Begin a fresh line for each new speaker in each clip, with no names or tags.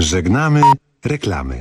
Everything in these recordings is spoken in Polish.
Żegnamy reklamy.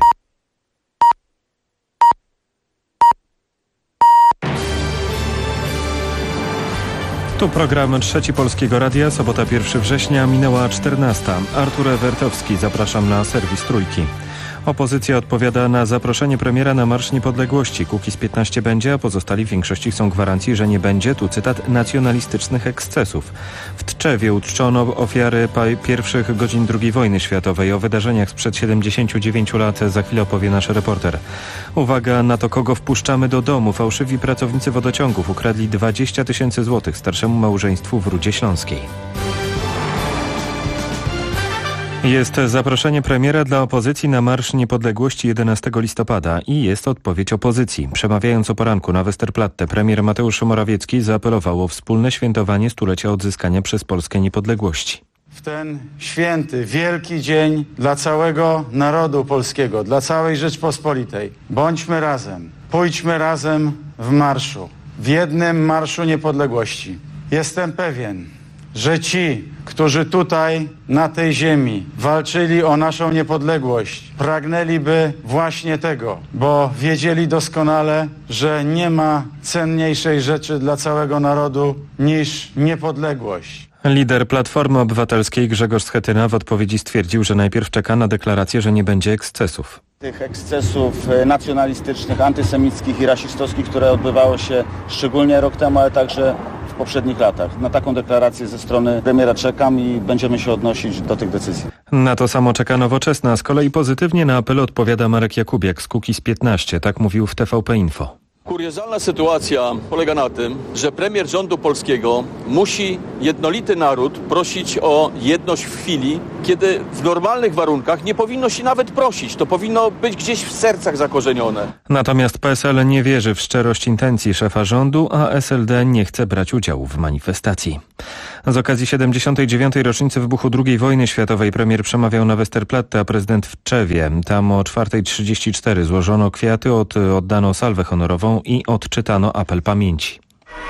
Tu program Trzeci Polskiego Radia, sobota 1 września, minęła 14. Artur Ewertowski, zapraszam na serwis Trójki. Opozycja odpowiada na zaproszenie premiera na Marsz Niepodległości. Kukiz15 będzie, a pozostali w większości chcą gwarancji, że nie będzie, tu cytat, nacjonalistycznych ekscesów. W Tczewie uczczono ofiary pierwszych godzin II wojny światowej. O wydarzeniach sprzed 79 lat za chwilę opowie nasz reporter. Uwaga na to, kogo wpuszczamy do domu. Fałszywi pracownicy wodociągów ukradli 20 000 złotych starszemu małżeństwu w Rudzie Śląskiej. Jest zaproszenie premiera dla opozycji na Marsz Niepodległości 11 listopada i jest odpowiedź opozycji. Przemawiając o poranku na Westerplatte, premier Mateusz Morawiecki zaapelował o wspólne świętowanie stulecia odzyskania przez Polskę niepodległości.
W ten święty, wielki dzień dla całego narodu polskiego, dla całej Rzeczpospolitej, bądźmy razem, pójdźmy razem w marszu, w jednym marszu niepodległości. Jestem pewien, że ci, którzy tutaj, na tej ziemi, walczyli o naszą niepodległość, pragnęliby właśnie tego, bo wiedzieli doskonale, że nie ma cenniejszej rzeczy dla całego narodu niż niepodległość.
Lider Platformy Obywatelskiej Grzegorz Schetyna w odpowiedzi stwierdził, że najpierw czeka na deklarację, że nie będzie ekscesów.
Tych ekscesów nacjonalistycznych, antysemickich i rasistowskich, które odbywało się szczególnie rok temu, ale także w poprzednich latach. Na taką deklarację ze strony premiera czekam i będziemy się odnosić do tych decyzji.
Na to samo czeka Nowoczesna. Z kolei pozytywnie na apel odpowiada Marek Jakubiak z Kukiz15. Tak mówił w TVP Info.
Kuriozalna sytuacja polega na tym, że premier rządu polskiego musi jednolity naród prosić o jedność w chwili, kiedy w normalnych warunkach nie powinno się nawet prosić. To powinno być gdzieś w sercach zakorzenione.
Natomiast PSL nie wierzy w szczerość intencji szefa rządu, a SLD nie chce brać udziału w manifestacji. Z okazji 79. rocznicy wybuchu II wojny światowej premier przemawiał na Westerplatte, a prezydent w Tczewie. Tam o 4:34 złożono kwiaty, oddano salwę honorową i odczytano apel pamięci.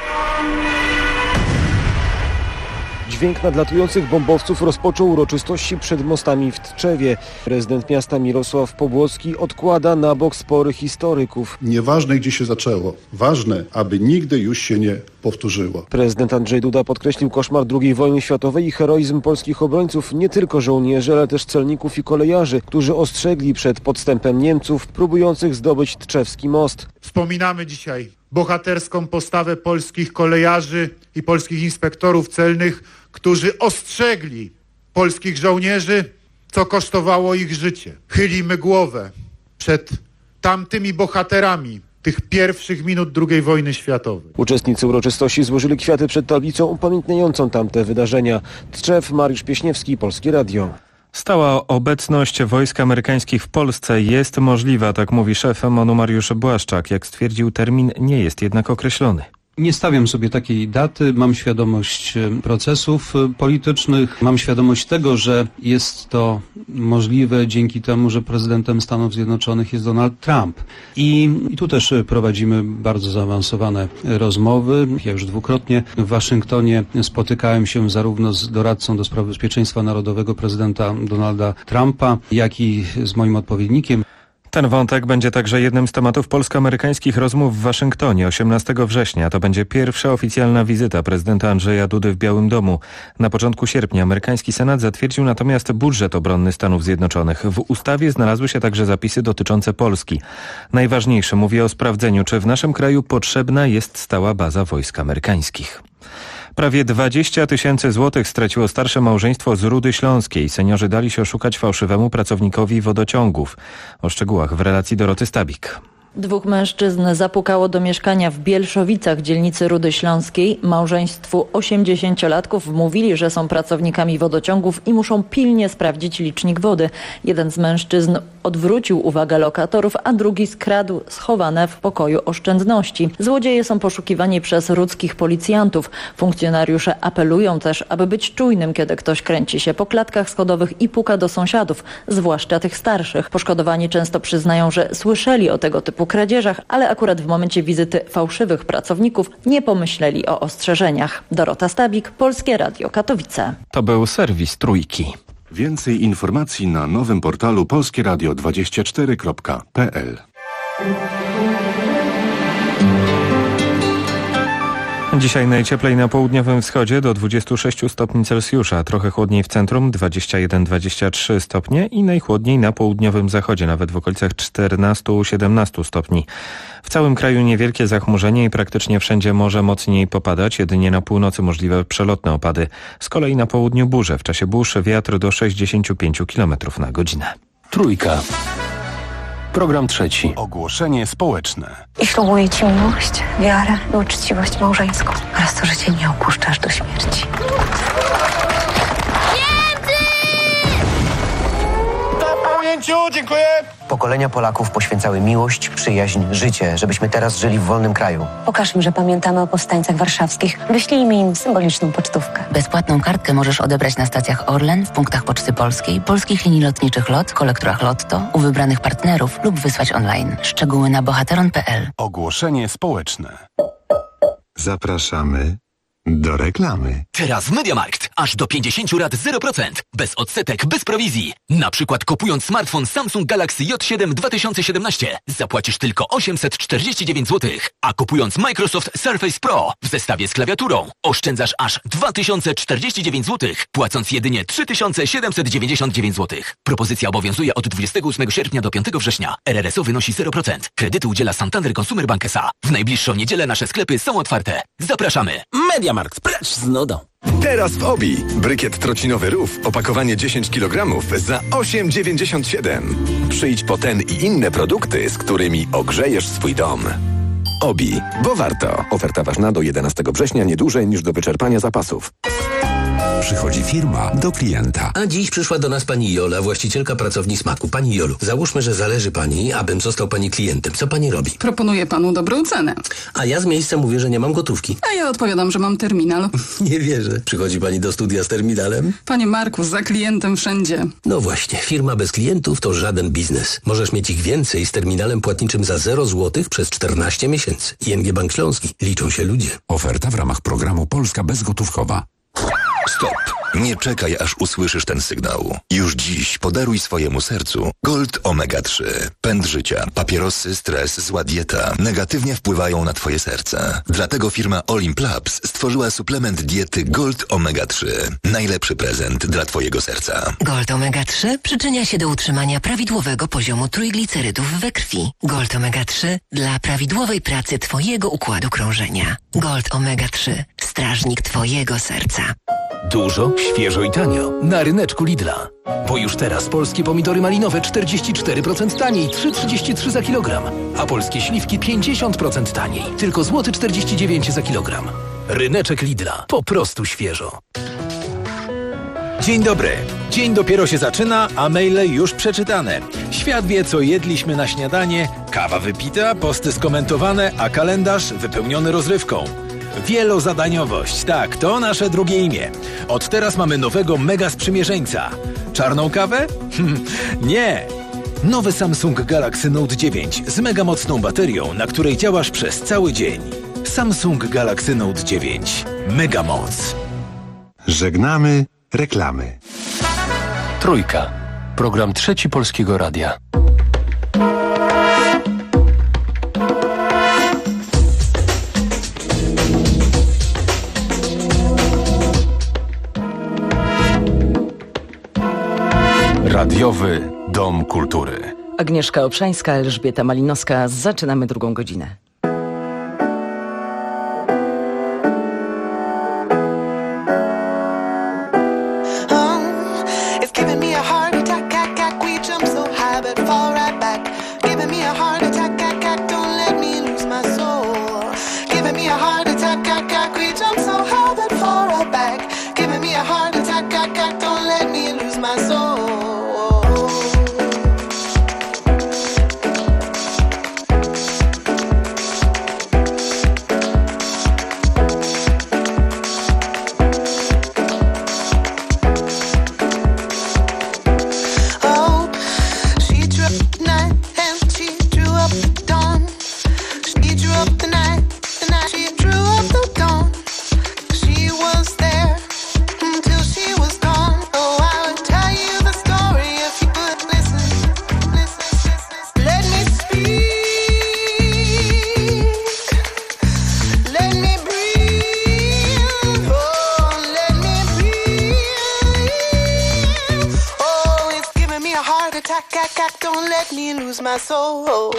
Dźwięk nadlatujących bombowców rozpoczął uroczystości przed mostami w Tczewie. Prezydent miasta Mirosław Pobłocki odkłada na bok spory historyków.
Nieważne, gdzie się zaczęło. Ważne, aby nigdy już się nie powtórzyło.
Prezydent Andrzej Duda podkreślił koszmar II wojny światowej i heroizm polskich obrońców, nie tylko żołnierzy, ale też celników i kolejarzy, którzy ostrzegli przed podstępem Niemców próbujących zdobyć tczewski most.
Wspominamy dzisiaj bohaterską postawę polskich kolejarzy i polskich inspektorów celnych, którzy ostrzegli polskich żołnierzy, co kosztowało ich życie. Chylimy głowę przed tamtymi bohaterami tych pierwszych minut II wojny światowej.
Uczestnicy uroczystości złożyli kwiaty przed tablicą upamiętniającą tamte wydarzenia. Tczew, Mariusz Pieśniewski, Polskie Radio.
Stała obecność wojsk amerykańskich w Polsce jest możliwa, tak mówi szef MON-u Mariusz Błaszczak. Jak stwierdził, termin nie jest jednak określony.
Nie stawiam sobie takiej daty, mam świadomość procesów politycznych, mam świadomość tego, że jest to możliwe dzięki temu, że prezydentem Stanów Zjednoczonych jest Donald Trump. I tu też prowadzimy bardzo zaawansowane rozmowy. Ja już dwukrotnie w Waszyngtonie spotykałem się zarówno z doradcą do spraw bezpieczeństwa narodowego prezydenta Donalda Trumpa, jak i z moim odpowiednikiem.
Ten wątek będzie także jednym z tematów polsko-amerykańskich rozmów w Waszyngtonie 18 września. To będzie pierwsza oficjalna wizyta prezydenta Andrzeja Dudy w Białym Domu. Na początku sierpnia amerykański Senat zatwierdził natomiast budżet obronny Stanów Zjednoczonych. W ustawie znalazły się także zapisy dotyczące Polski. Najważniejsze mówi o sprawdzeniu, czy w naszym kraju potrzebna jest stała baza wojsk amerykańskich. Prawie 20 000 złotych straciło starsze małżeństwo z Rudy Śląskiej. Seniorzy dali się oszukać fałszywemu pracownikowi wodociągów. O szczegółach w relacji Doroty Stabik.
Dwóch mężczyzn zapukało do mieszkania w Bielszowicach, dzielnicy Rudy Śląskiej. Małżeństwu 80-latków wmówili, że są pracownikami wodociągów i muszą pilnie sprawdzić licznik wody. Jeden z mężczyzn odwrócił uwagę lokatorów, a drugi skradł schowane w pokoju oszczędności. Złodzieje są poszukiwani przez rudzkich policjantów. Funkcjonariusze apelują też, aby być czujnym, kiedy ktoś kręci się po klatkach schodowych i puka do sąsiadów, zwłaszcza tych starszych. Poszkodowani często przyznają, że słyszeli o tego typu kradzieżach, ale akurat w momencie wizyty fałszywych pracowników nie pomyśleli o ostrzeżeniach. Dorota Stabik, Polskie Radio Katowice.
To był serwis Trójki.
Więcej informacji na nowym portalu polskieradio24.pl.
Dzisiaj najcieplej na południowym wschodzie do 26 stopni Celsjusza, trochę chłodniej w centrum 21-23 stopnie i najchłodniej na południowym zachodzie, nawet w okolicach 14-17 stopni. W całym kraju niewielkie zachmurzenie i praktycznie wszędzie może mocniej popadać, jedynie na północy możliwe przelotne opady. Z kolei na południu burze, w czasie burz wiatr do 65 km na godzinę.
Trójka. Program trzeci.
Ogłoszenie społeczne.
I ślubuję Ci miłość, wiarę i uczciwość małżeńską oraz to, że Cię nie opuszczasz do śmierci.
Dziękuję! Pokolenia Polaków poświęcały miłość, przyjaźń, życie, żebyśmy teraz żyli w wolnym kraju.
Pokażmy, że pamiętamy o powstańcach warszawskich. Wyślijmy im symboliczną pocztówkę.
Bezpłatną kartkę możesz odebrać na stacjach Orlen, w punktach Poczty Polskiej, polskich linii lotniczych LOT, kolektorach Lotto, u wybranych partnerów lub wysłać online. Szczegóły na bohateron.pl.
Ogłoszenie społeczne. Zapraszamy do reklamy.
Teraz w MediaMarkt aż do 50 lat 0%. Bez odsetek, bez prowizji. Na przykład kupując smartfon Samsung Galaxy J7 2017 zapłacisz tylko 849 zł. A kupując Microsoft Surface Pro w zestawie z klawiaturą oszczędzasz aż 2049 zł, płacąc jedynie 3799 zł. Propozycja obowiązuje od 28 sierpnia do 5 września. RRSO wynosi 0%. Kredyty udziela Santander Consumer Bank S.A. W najbliższą niedzielę nasze sklepy są otwarte. Zapraszamy.
MediaMarkt, precz z nudą.
Teraz w Obi. Brykiet trocinowy Rów, opakowanie 10 kg za 8,97. Przyjdź po ten i inne produkty, z którymi ogrzejesz swój dom. Obi, bo warto. Oferta ważna do 11 września, nie dłużej niż do wyczerpania zapasów.
Przychodzi firma do klienta.
A dziś przyszła do nas pani Jola, właścicielka pracowni Smaku. Pani Jolu, załóżmy, że zależy pani, abym został pani klientem. Co pani robi?
Proponuję panu dobrą cenę.
A ja z miejsca mówię, że nie mam gotówki.
A ja odpowiadam, że mam terminal.
Nie wierzę. Przychodzi pani do studia z terminalem?
Panie Marku, za klientem wszędzie.
No właśnie, firma bez klientów to żaden biznes. Możesz mieć ich więcej z terminalem płatniczym za 0 zł przez 14 miesięcy. ING Bank Śląski. Liczą się ludzie.
Oferta w ramach programu Polska Bezgotówkowa.
Stop! Nie czekaj, aż usłyszysz ten sygnał. Już dziś podaruj swojemu sercu Gold Omega 3. Pęd życia, papierosy, stres, zła dieta negatywnie wpływają na twoje serce. Dlatego firma Olimp Labs stworzyła suplement diety Gold Omega 3. Najlepszy prezent dla twojego serca.
Gold Omega 3 przyczynia się do utrzymania prawidłowego poziomu trójglicerydów we krwi. Gold Omega 3 dla prawidłowej pracy twojego układu krążenia. Gold Omega 3. Strażnik twojego serca.
Dużo, świeżo i tanio. Na ryneczku Lidla. Bo już teraz polskie pomidory malinowe 44% taniej, 3,33 za kilogram. A polskie śliwki 50% taniej, tylko złoty 49 za kilogram. Ryneczek Lidla. Po prostu świeżo.
Dzień dobry. Dzień dopiero się zaczyna, a maile już przeczytane. Świat wie, co jedliśmy na śniadanie, kawa wypita, posty skomentowane, a kalendarz wypełniony rozrywką. Wielozadaniowość, tak, to nasze drugie imię. Od teraz mamy nowego mega sprzymierzeńca. Czarną kawę? Nie! Nowy Samsung Galaxy Note 9 z mega mocną baterią, na której działasz przez cały dzień. Samsung Galaxy Note 9. Mega moc.
Żegnamy reklamy.
Trójka. Program trzeci Polskiego Radia.
Radiowy Dom Kultury.
Agnieszka Obszańska, Elżbieta Malinowska. Zaczynamy drugą godzinę.
She was there until she was gone. Oh, I would tell you.
Don't let me lose my soul.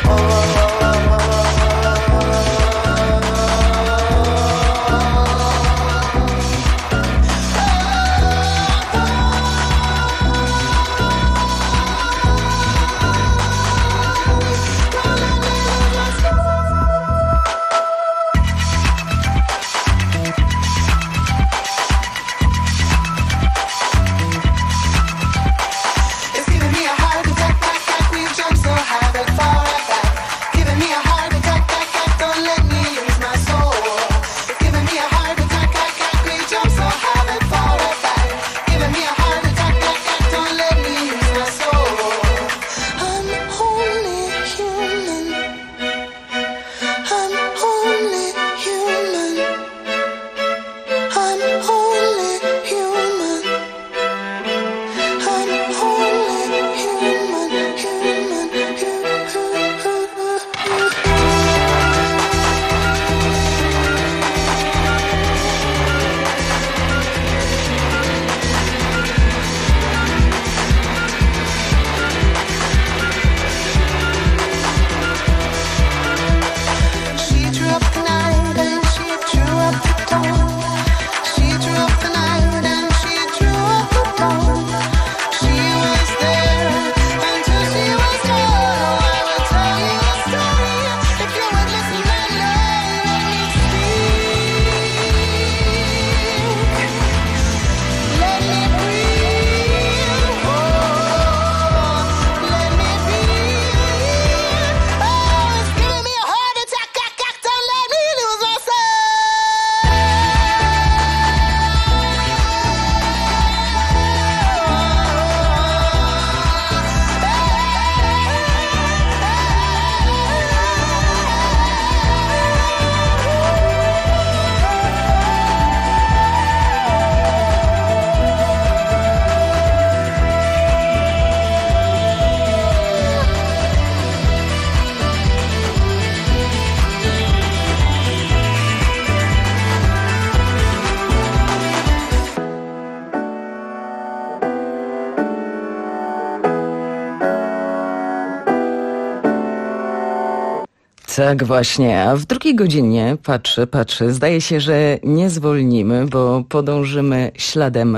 Tak właśnie, a w drugiej godzinie patrzę, zdaje się, że nie zwolnimy, bo podążymy śladem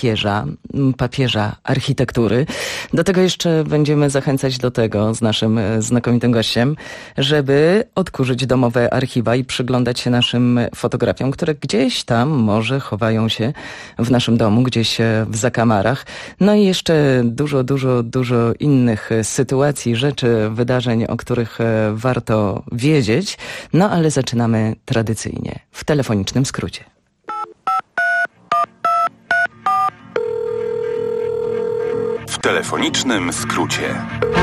papieża architektury. Do tego jeszcze będziemy zachęcać do tego z naszym znakomitym gościem, żeby odkurzyć domowe archiwa i przyglądać się naszym fotografiom, które gdzieś tam może chowają się w naszym domu, gdzieś w zakamarach. No i jeszcze dużo innych sytuacji, rzeczy, wydarzeń, o których warto wiedzieć. No ale zaczynamy tradycyjnie, w telefonicznym skrócie.
W telefonicznym skrócie.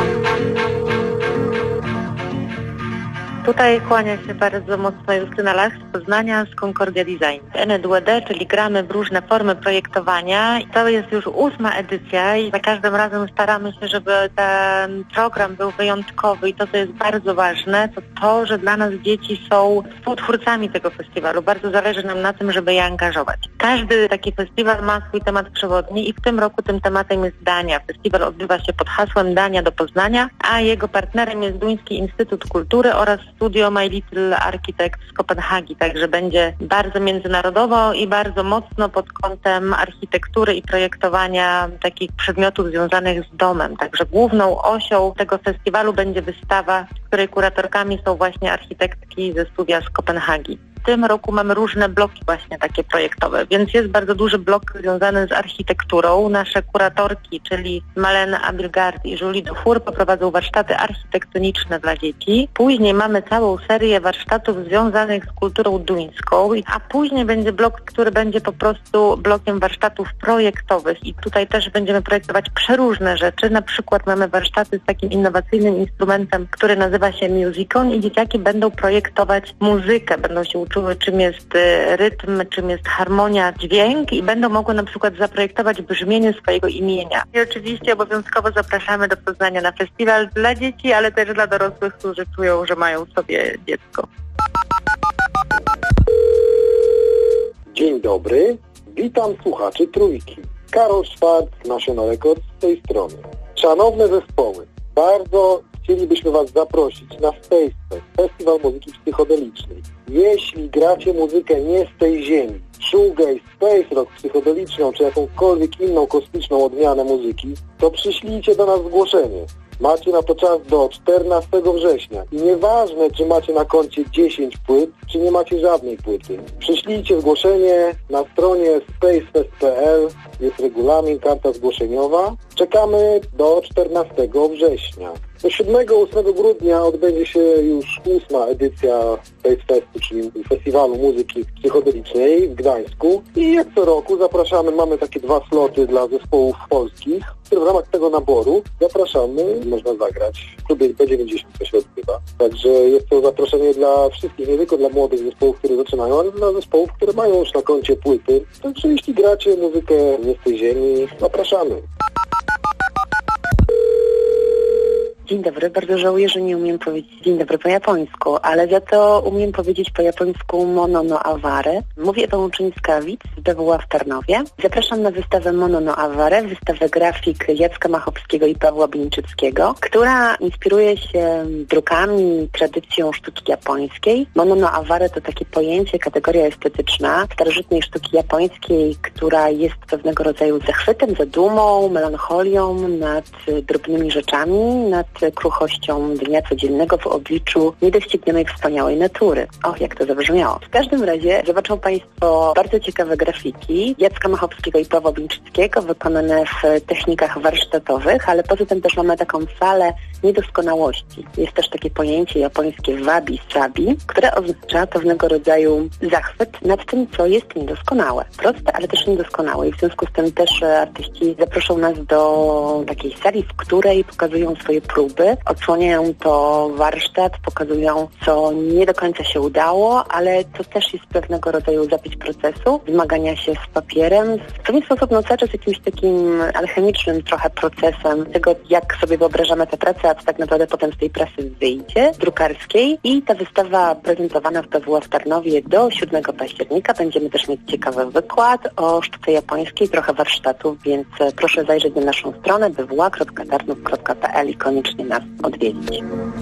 Tutaj kłania się bardzo mocno Justyna Lach z Poznania, z Concordia Design. NEDWD, czyli gramy w różne formy projektowania. I to jest już 8. edycja i za każdym razem staramy się, żeby ten program był wyjątkowy i to, co jest bardzo ważne, to, że dla nas dzieci są współtwórcami tego festiwalu. Bardzo zależy nam na tym, żeby je angażować. Każdy taki festiwal ma swój temat przewodni i w tym roku tym tematem jest Dania. Festiwal odbywa się pod hasłem Dania do Poznania, a jego partnerem jest Duński Instytut Kultury oraz studio My Little Architect z Kopenhagi, także będzie bardzo międzynarodowo i bardzo mocno pod kątem architektury i projektowania takich przedmiotów związanych z domem. Także główną osią tego festiwalu będzie wystawa, której kuratorkami są właśnie architektki ze studia z Kopenhagi. W tym roku mamy różne bloki właśnie takie projektowe, więc jest bardzo duży blok związany z architekturą. Nasze kuratorki, czyli Malena Abilgard i Julie Dufour, poprowadzą warsztaty architektoniczne dla dzieci. Później mamy całą serię warsztatów związanych z kulturą duńską, a później będzie blok, który będzie po prostu blokiem warsztatów projektowych i tutaj też będziemy projektować przeróżne rzeczy. Na przykład mamy warsztaty z takim innowacyjnym instrumentem, który nazywa się Musicon i dzieciaki będą projektować muzykę, będą się uczyły, czym jest rytm, czym jest harmonia, dźwięk i będą mogły na przykład zaprojektować brzmienie swojego imienia. I oczywiście obowiązkowo zapraszamy do Poznania na festiwal dla dzieci, ale też dla dorosłych, którzy czują, że mają w sobie dziecko.
Dzień dobry, witam słuchaczy Trójki. Karol Szwarc, National Records z tej strony. Szanowne zespoły, bardzo chcielibyśmy Was zaprosić na Space Fest, Festiwal Muzyki Psychodelicznej. Jeśli gracie muzykę nie z tej ziemi, shoegaze, space rock, psychodeliczną czy jakąkolwiek inną kosmiczną odmianę muzyki, to przyślijcie do nas zgłoszenie. Macie na to czas do 14 września i nieważne, czy macie na koncie 10 płyt, czy nie macie żadnej płyty. Przyślijcie zgłoszenie na stronie spacefest.pl, jest regulamin, karta zgłoszeniowa. Czekamy do 14 września. Do 7-8 grudnia odbędzie się już 8. edycja Space Festu, czyli Festiwalu Muzyki Psychodelicznej w Gdańsku. I jak co roku zapraszamy, mamy takie 2 sloty dla zespołów polskich, które w ramach tego naboru zapraszamy, można zagrać. W klubie B90 to się odbywa. Także jest to zaproszenie dla wszystkich, nie tylko dla młodych zespołów, które zaczynają, ale dla zespołów, które mają już na koncie płyty. Także jeśli gracie muzykę nie z tej ziemi, zapraszamy.
Dzień dobry, bardzo żałuję, że nie umiem powiedzieć dzień dobry po japońsku, ale za to umiem powiedzieć po japońsku Mono no Aware. Mówię Ewą Czyńskawic z BWA w Tarnowie. Zapraszam na wystawę Mono no Aware, wystawę grafik Jacka Machowskiego i Pawła Bińczyckiego, która inspiruje się drukami, tradycją sztuki japońskiej. Mono no Aware to takie pojęcie, kategoria estetyczna starożytnej sztuki japońskiej, która jest pewnego rodzaju zachwytem, zadumą, melancholią nad drobnymi rzeczami, nad kruchością dnia codziennego w obliczu niedoścignionej wspaniałej natury. Och, jak to zabrzmiało. W każdym razie zobaczą Państwo bardzo ciekawe grafiki Jacka Machowskiego i Pawła Bińczyckiego wykonane w technikach warsztatowych, ale poza tym też mamy taką salę niedoskonałości. Jest też takie pojęcie japońskie wabi-sabi, które oznacza pewnego rodzaju zachwyt nad tym, co jest niedoskonałe. Proste, ale też niedoskonałe. I w związku z tym też artyści zaproszą nas do takiej sali, w której pokazują swoje próby, odsłaniają to warsztat, pokazują, co nie do końca się udało, ale to też jest pewnego rodzaju zapis procesu, zmagania się z papierem. W pewien sposób cały czas jakimś takim alchemicznym trochę procesem tego, jak sobie wyobrażamy tę pracę, a co tak naprawdę potem z tej pracy wyjdzie, drukarskiej. I ta wystawa prezentowana w BWA w Tarnowie do 7 października. Będziemy też mieć ciekawy wykład o sztuce japońskiej, trochę warsztatów, więc proszę zajrzeć na naszą stronę bwa.tarnów.pl i koniecznie nas odwiedzić.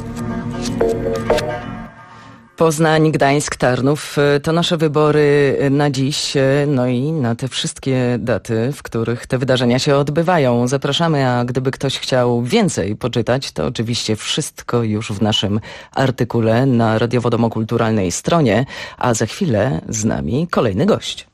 Poznań, Gdańsk, Tarnów to nasze wybory na dziś, no i na te wszystkie daty, w których te wydarzenia się odbywają. Zapraszamy, a gdyby ktoś chciał więcej poczytać, to oczywiście wszystko już w naszym artykule na radiowo-kulturalnej stronie, a za chwilę z nami kolejny gość.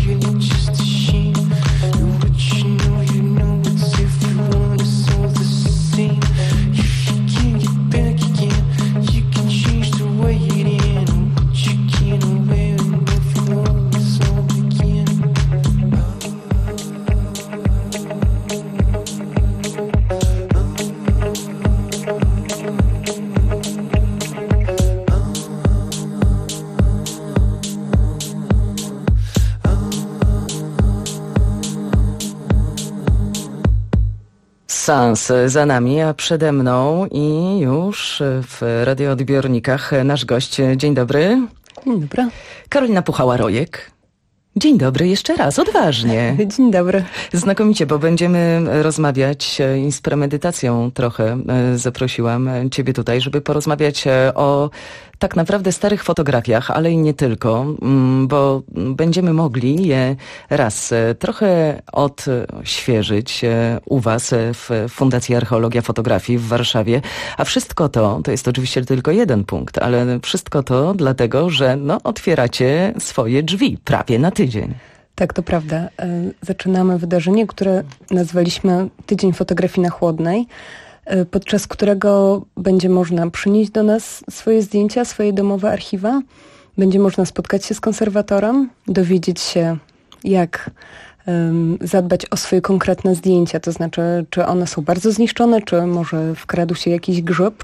Seans za nami, a przede mną i już w radioodbiornikach nasz gość. Dzień dobry.
Dzień dobry.
Karolina Puchała-Rojek. Dzień dobry jeszcze raz, odważnie.
Dzień dobry.
Znakomicie, bo będziemy rozmawiać i z premedytacją trochę zaprosiłam ciebie tutaj, żeby porozmawiać o tak naprawdę starych fotografiach, ale i nie tylko, bo będziemy mogli je raz trochę odświeżyć u was w Fundacji Archeologia Fotografii w Warszawie, a wszystko to jest oczywiście tylko jeden punkt, ale wszystko to dlatego, że otwieracie swoje drzwi prawie na tydzień.
Tak, to prawda. Zaczynamy wydarzenie, które nazwaliśmy Tydzień Fotografii na Chłodnej, podczas którego będzie można przynieść do nas swoje zdjęcia, swoje domowe archiwa. Będzie można spotkać się z konserwatorem, dowiedzieć się, jak zadbać o swoje konkretne zdjęcia, to znaczy, czy one są bardzo zniszczone, czy może wkradł się jakiś grzyb,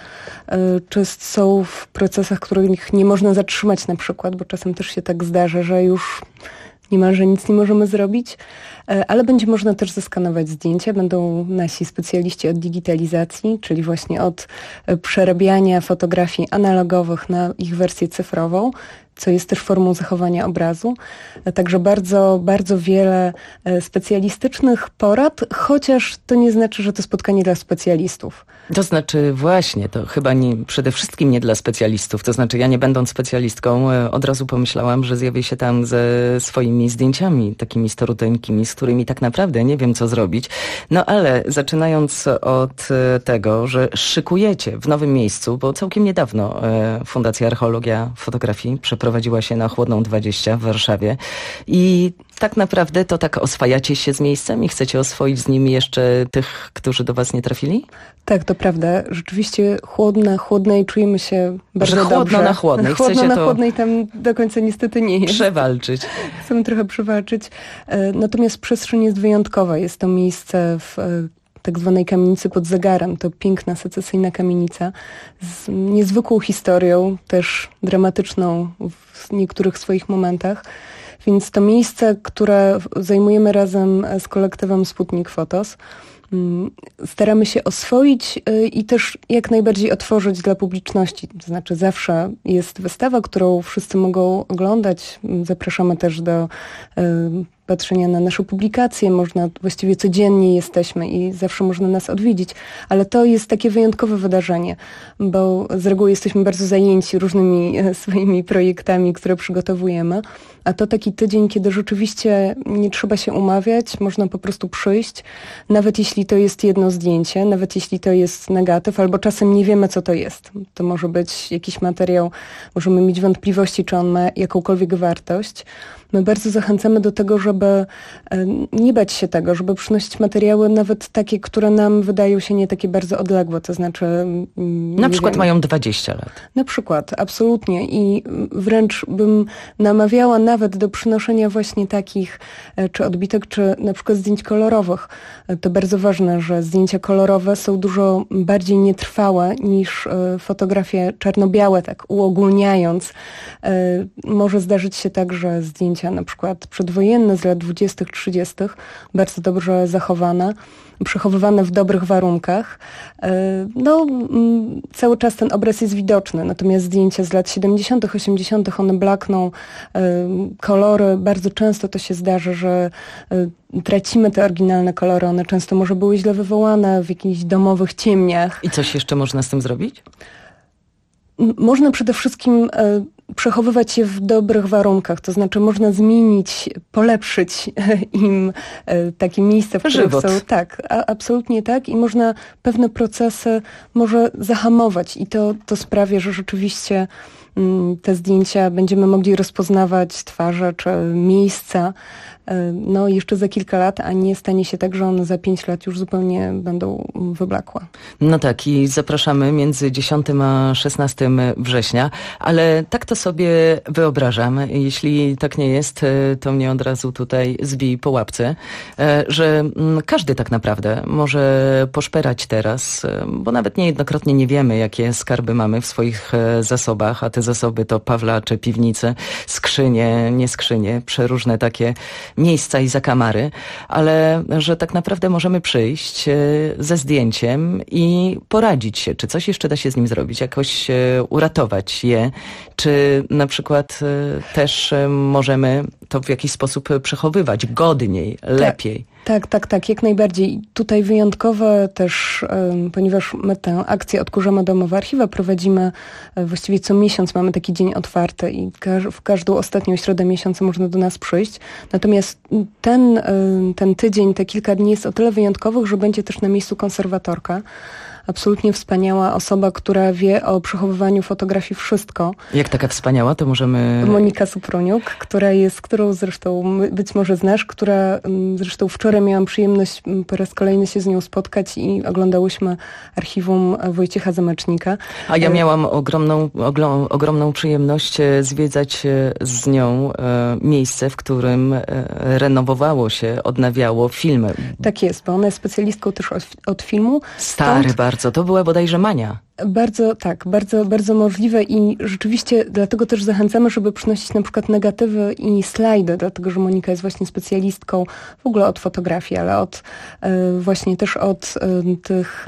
czy są w procesach, których nie można zatrzymać na przykład, bo czasem też się tak zdarza, że już niemalże nic nie możemy zrobić, ale będzie można też zeskanować zdjęcia. Będą nasi specjaliści od digitalizacji, czyli właśnie od przerabiania fotografii analogowych na ich wersję cyfrową, co jest też formą zachowania obrazu. Także bardzo, bardzo wiele specjalistycznych porad, chociaż to nie znaczy, że to spotkanie dla specjalistów.
To znaczy właśnie, to chyba przede wszystkim nie dla specjalistów. To znaczy ja nie będąc specjalistką od razu pomyślałam, że zjawię się tam ze swoimi zdjęciami, takimi staruteńkimi, z którymi tak naprawdę nie wiem co zrobić. No ale zaczynając od tego, że szykujecie w nowym miejscu, bo całkiem niedawno Fundacja Archeologia Fotografii przeprowadziła się na Chłodną 20 w Warszawie i tak naprawdę to tak oswajacie się z miejscem i chcecie oswoić z nimi jeszcze tych, którzy do was nie trafili?
Tak, to prawda. Rzeczywiście chłodnej czujemy się bardzo dobrze.
Chłodno na chłodnej.
Chłodno na chłodnej tam do końca niestety nie jest.
Przewalczyć.
Chcemy trochę przewalczyć. Natomiast przestrzeń jest wyjątkowa. Jest to miejsce w tak zwanej kamienicy pod zegarem. To piękna secesyjna kamienica z niezwykłą historią, też dramatyczną w niektórych swoich momentach. Więc to miejsce, które zajmujemy razem z kolektywem Sputnik Fotos, staramy się oswoić i też jak najbardziej otworzyć dla publiczności. To znaczy zawsze jest wystawa, którą wszyscy mogą oglądać. Zapraszamy też do patrzenia na nasze publikacje. Właściwie codziennie jesteśmy i zawsze można nas odwiedzić. Ale to jest takie wyjątkowe wydarzenie, bo z reguły jesteśmy bardzo zajęci różnymi swoimi projektami, które przygotowujemy. A to taki tydzień, kiedy rzeczywiście nie trzeba się umawiać, można po prostu przyjść, nawet jeśli to jest jedno zdjęcie, nawet jeśli to jest negatyw, albo czasem nie wiemy, co to jest. To może być jakiś materiał, możemy mieć wątpliwości, czy on ma jakąkolwiek wartość. My bardzo zachęcamy do tego, żeby nie bać się tego, żeby przynosić materiały nawet takie, które nam wydają się nie takie bardzo odległe, to znaczy...
Na przykład mają 20 lat.
Na przykład, absolutnie. I wręcz bym namawiała nawet do przynoszenia właśnie takich, czy odbitek, czy na przykład zdjęć kolorowych. To bardzo ważne, że zdjęcia kolorowe są dużo bardziej nietrwałe niż fotografie czarno-białe, tak uogólniając. Może zdarzyć się tak, że zdjęcia na przykład przedwojenne z lat 20., 30., bardzo dobrze zachowane, przechowywane w dobrych warunkach. Cały czas ten obraz jest widoczny, natomiast zdjęcia z lat 70., 80., one blakną, kolory, bardzo często to się zdarza, że tracimy te oryginalne kolory, one często może były źle wywołane w jakichś domowych ciemniach.
I coś jeszcze można z tym zrobić?
Można przede wszystkim przechowywać je w dobrych warunkach, to znaczy można zmienić, polepszyć im takie miejsca, w których są. Tak, absolutnie tak i można pewne procesy może zahamować i to sprawia, że rzeczywiście te zdjęcia będziemy mogli rozpoznawać twarze czy miejsca jeszcze za kilka lat, a nie stanie się tak, że one za 5 lat już zupełnie będą wyblakłe.
No tak, i zapraszamy między 10 a 16 września, ale tak to sobie wyobrażam, jeśli tak nie jest, to mnie od razu tutaj zbij po łapce, że każdy tak naprawdę może poszperać teraz, bo nawet niejednokrotnie nie wiemy, jakie skarby mamy w swoich zasobach, a te zasoby to pawlacze, piwnice, skrzynie, nie skrzynie, przeróżne takie miejsca i zakamary, ale że tak naprawdę możemy przyjść ze zdjęciem i poradzić się, czy coś jeszcze da się z nim zrobić, jakoś uratować je, czy na przykład też możemy to w jakiś sposób przechowywać godniej, lepiej.
Tak, jak najbardziej. Tutaj wyjątkowe też, ponieważ my tę akcję Odkurzamy domowe archiwa prowadzimy właściwie co miesiąc, mamy taki dzień otwarty i w każdą ostatnią środę miesiąca można do nas przyjść. Natomiast ten tydzień, te kilka dni jest o tyle wyjątkowych, że będzie też na miejscu konserwatorka. Absolutnie wspaniała osoba, która wie o przechowywaniu fotografii wszystko.
Jak taka wspaniała, to możemy...
Monika Supruniuk, którą zresztą być może znasz, która zresztą wczoraj miałam przyjemność po raz kolejny się z nią spotkać i oglądałyśmy archiwum Wojciecha Zamecznika.
A ja miałam ogromną przyjemność zwiedzać z nią miejsce, w którym renowowało się, odnawiało filmy.
Tak jest, bo ona jest specjalistką też od filmu.
Stary bardzo, to była bodajże Mania.
Bardzo możliwe i rzeczywiście dlatego też zachęcamy, żeby przynosić na przykład negatywy i slajdy, dlatego że Monika jest właśnie specjalistką w ogóle od fotografii, ale właśnie też od tych,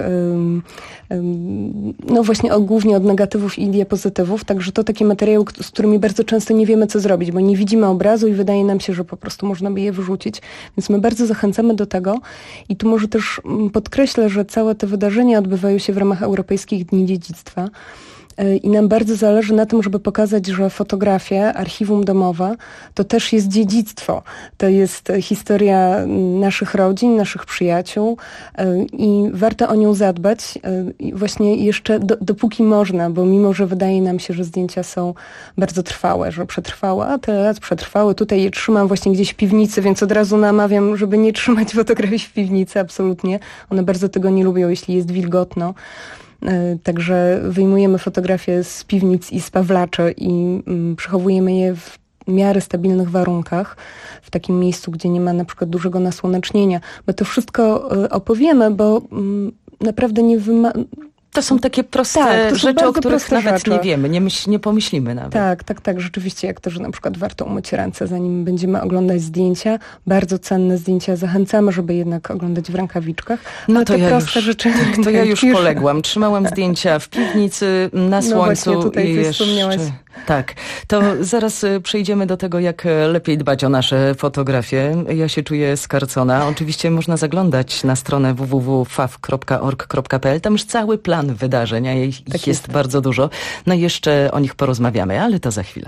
głównie od negatywów i diapozytywów, także to takie materiały, z którymi bardzo często nie wiemy, co zrobić, bo nie widzimy obrazu i wydaje nam się, że po prostu można by je wyrzucić, więc my bardzo zachęcamy do tego i tu może też podkreślę, że całe te wydarzenia odbywają się w ramach Europejskich Dni Dziedzictwa i nam bardzo zależy na tym, żeby pokazać, że fotografia, archiwum domowe to też jest dziedzictwo. To jest historia naszych rodzin, naszych przyjaciół i warto o nią zadbać właśnie jeszcze dopóki można, bo mimo, że wydaje nam się, że zdjęcia są bardzo trwałe, że przetrwały, a tyle lat przetrwały. Tutaj je trzymam właśnie gdzieś w piwnicy, więc od razu namawiam, żeby nie trzymać fotografii w piwnicy, absolutnie. One bardzo tego nie lubią, jeśli jest wilgotno. Także wyjmujemy fotografie z piwnic i z pawlaczy i przechowujemy je w miarę stabilnych warunkach, w takim miejscu, gdzie nie ma na przykład dużego nasłonecznienia. My to wszystko opowiemy, bo naprawdę nie
To są takie proste rzeczy, o których nawet nie wiemy, nie pomyślimy nawet.
Tak, rzeczywiście, jak to, że na przykład warto umyć ręce, zanim będziemy oglądać zdjęcia. Bardzo cenne zdjęcia, zachęcamy, żeby jednak oglądać w rękawiczkach.
No to ja już poległam. Trzymałam zdjęcia w piwnicy, na słońcu.
Właśnie, tutaj
i jeszcze...
wspomniałaś.
Tak, to zaraz przejdziemy do tego, jak lepiej dbać o nasze fotografie. Ja się czuję skarcona. Oczywiście można zaglądać na stronę www.faw.org.pl. Tam już cały plan wydarzeń, a ich jest bardzo dużo. No i jeszcze o nich porozmawiamy, ale to za chwilę.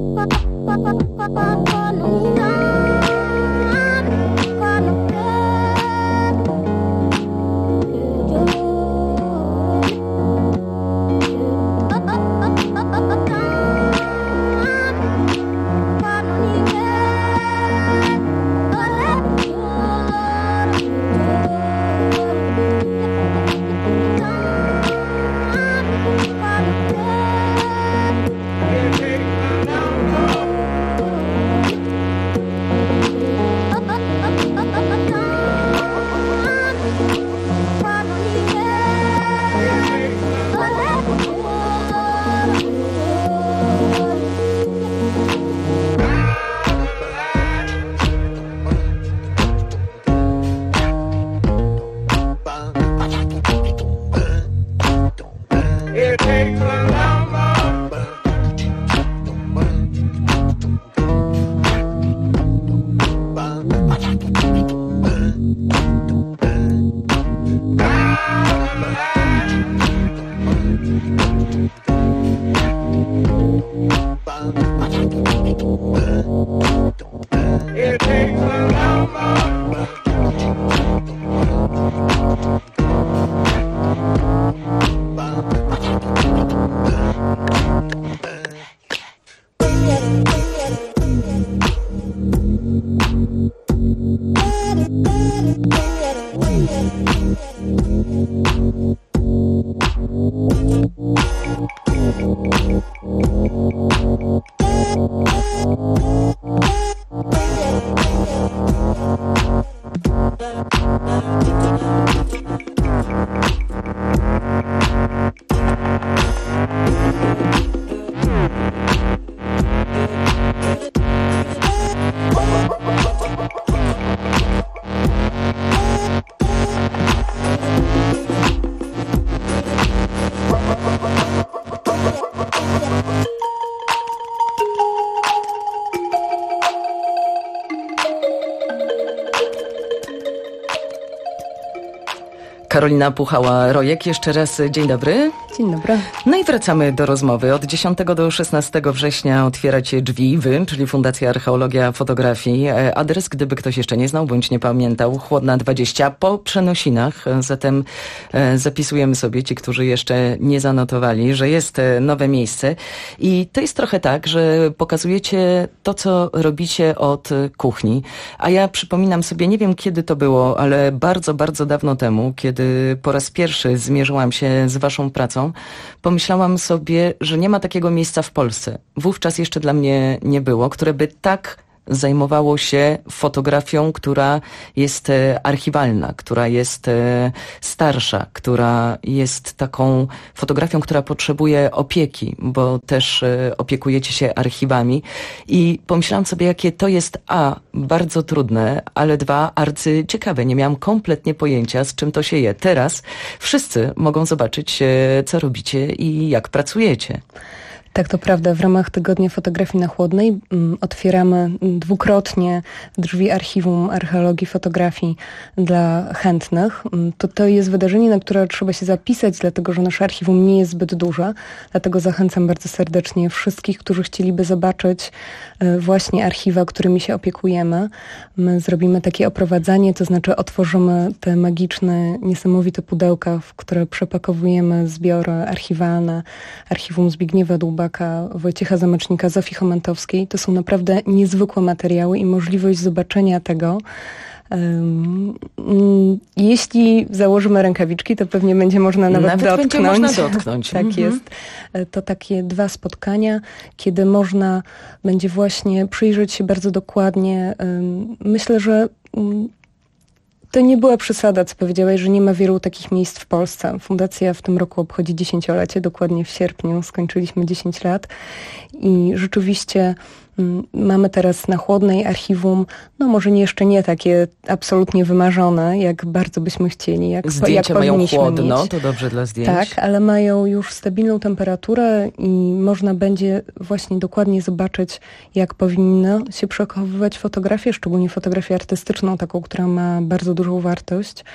Karolina Puchała-Rojek, jeszcze raz dzień dobry.
Dzień dobry.
No i wracamy do rozmowy. Od 10 do 16 września otwieracie drzwi wy, czyli Fundacja Archeologia Fotografii. Adres, gdyby ktoś jeszcze nie znał bądź nie pamiętał, Chłodna 20 po Przenosinach. Zatem zapisujemy sobie, ci, którzy jeszcze nie zanotowali, że jest nowe miejsce. I to jest trochę tak, że pokazujecie to, co robicie od kuchni. A ja przypominam sobie, nie wiem kiedy to było, ale bardzo, bardzo dawno temu, kiedy po raz pierwszy zmierzyłam się z waszą pracą, pomyślałam sobie, że nie ma takiego miejsca w Polsce. Wówczas jeszcze dla mnie nie było, które by tak zajmowało się fotografią, która jest archiwalna, która jest starsza, która jest taką fotografią, która potrzebuje opieki, bo też opiekujecie się archiwami. I pomyślałam sobie, jakie to jest bardzo trudne, ale arcyciekawe. Nie miałam kompletnie pojęcia, z czym to się je. Teraz wszyscy mogą zobaczyć, co robicie i jak pracujecie.
Tak, to prawda. W ramach Tygodnia Fotografii na Chłodnej otwieramy dwukrotnie drzwi Archiwum Archeologii Fotografii dla chętnych. To jest wydarzenie, na które trzeba się zapisać, dlatego że nasze archiwum nie jest zbyt duże. Dlatego zachęcam bardzo serdecznie wszystkich, którzy chcieliby zobaczyć właśnie archiwa, którymi się opiekujemy. My zrobimy takie oprowadzanie, to znaczy otworzymy te magiczne, niesamowite pudełka, w które przepakowujemy zbiory archiwalne Archiwum Zbigniewa Dłubaka, Wojciecha Zamecznika, Zofii Chomentowskiej. To są naprawdę niezwykłe materiały i możliwość zobaczenia tego. Jeśli założymy rękawiczki, to pewnie będzie można nawet dotknąć.
Będzie można dotknąć.
Tak jest. To takie 2 spotkania, kiedy można będzie właśnie przyjrzeć się bardzo dokładnie. Myślę, że to nie była przesada, co powiedziałaś, że nie ma wielu takich miejsc w Polsce. Fundacja w tym roku obchodzi 10-lecie, dokładnie w sierpniu skończyliśmy 10 lat i rzeczywiście mamy teraz na Chłodnej archiwum, no może jeszcze nie takie absolutnie wymarzone, jak bardzo byśmy chcieli,
zdjęcia mają chłodno,
mieć.
To dobrze dla zdjęć.
Tak, ale mają już stabilną temperaturę i można będzie właśnie dokładnie zobaczyć, jak powinno się przechowywać fotografie, szczególnie fotografię artystyczną, taką, która ma bardzo dużą wartość.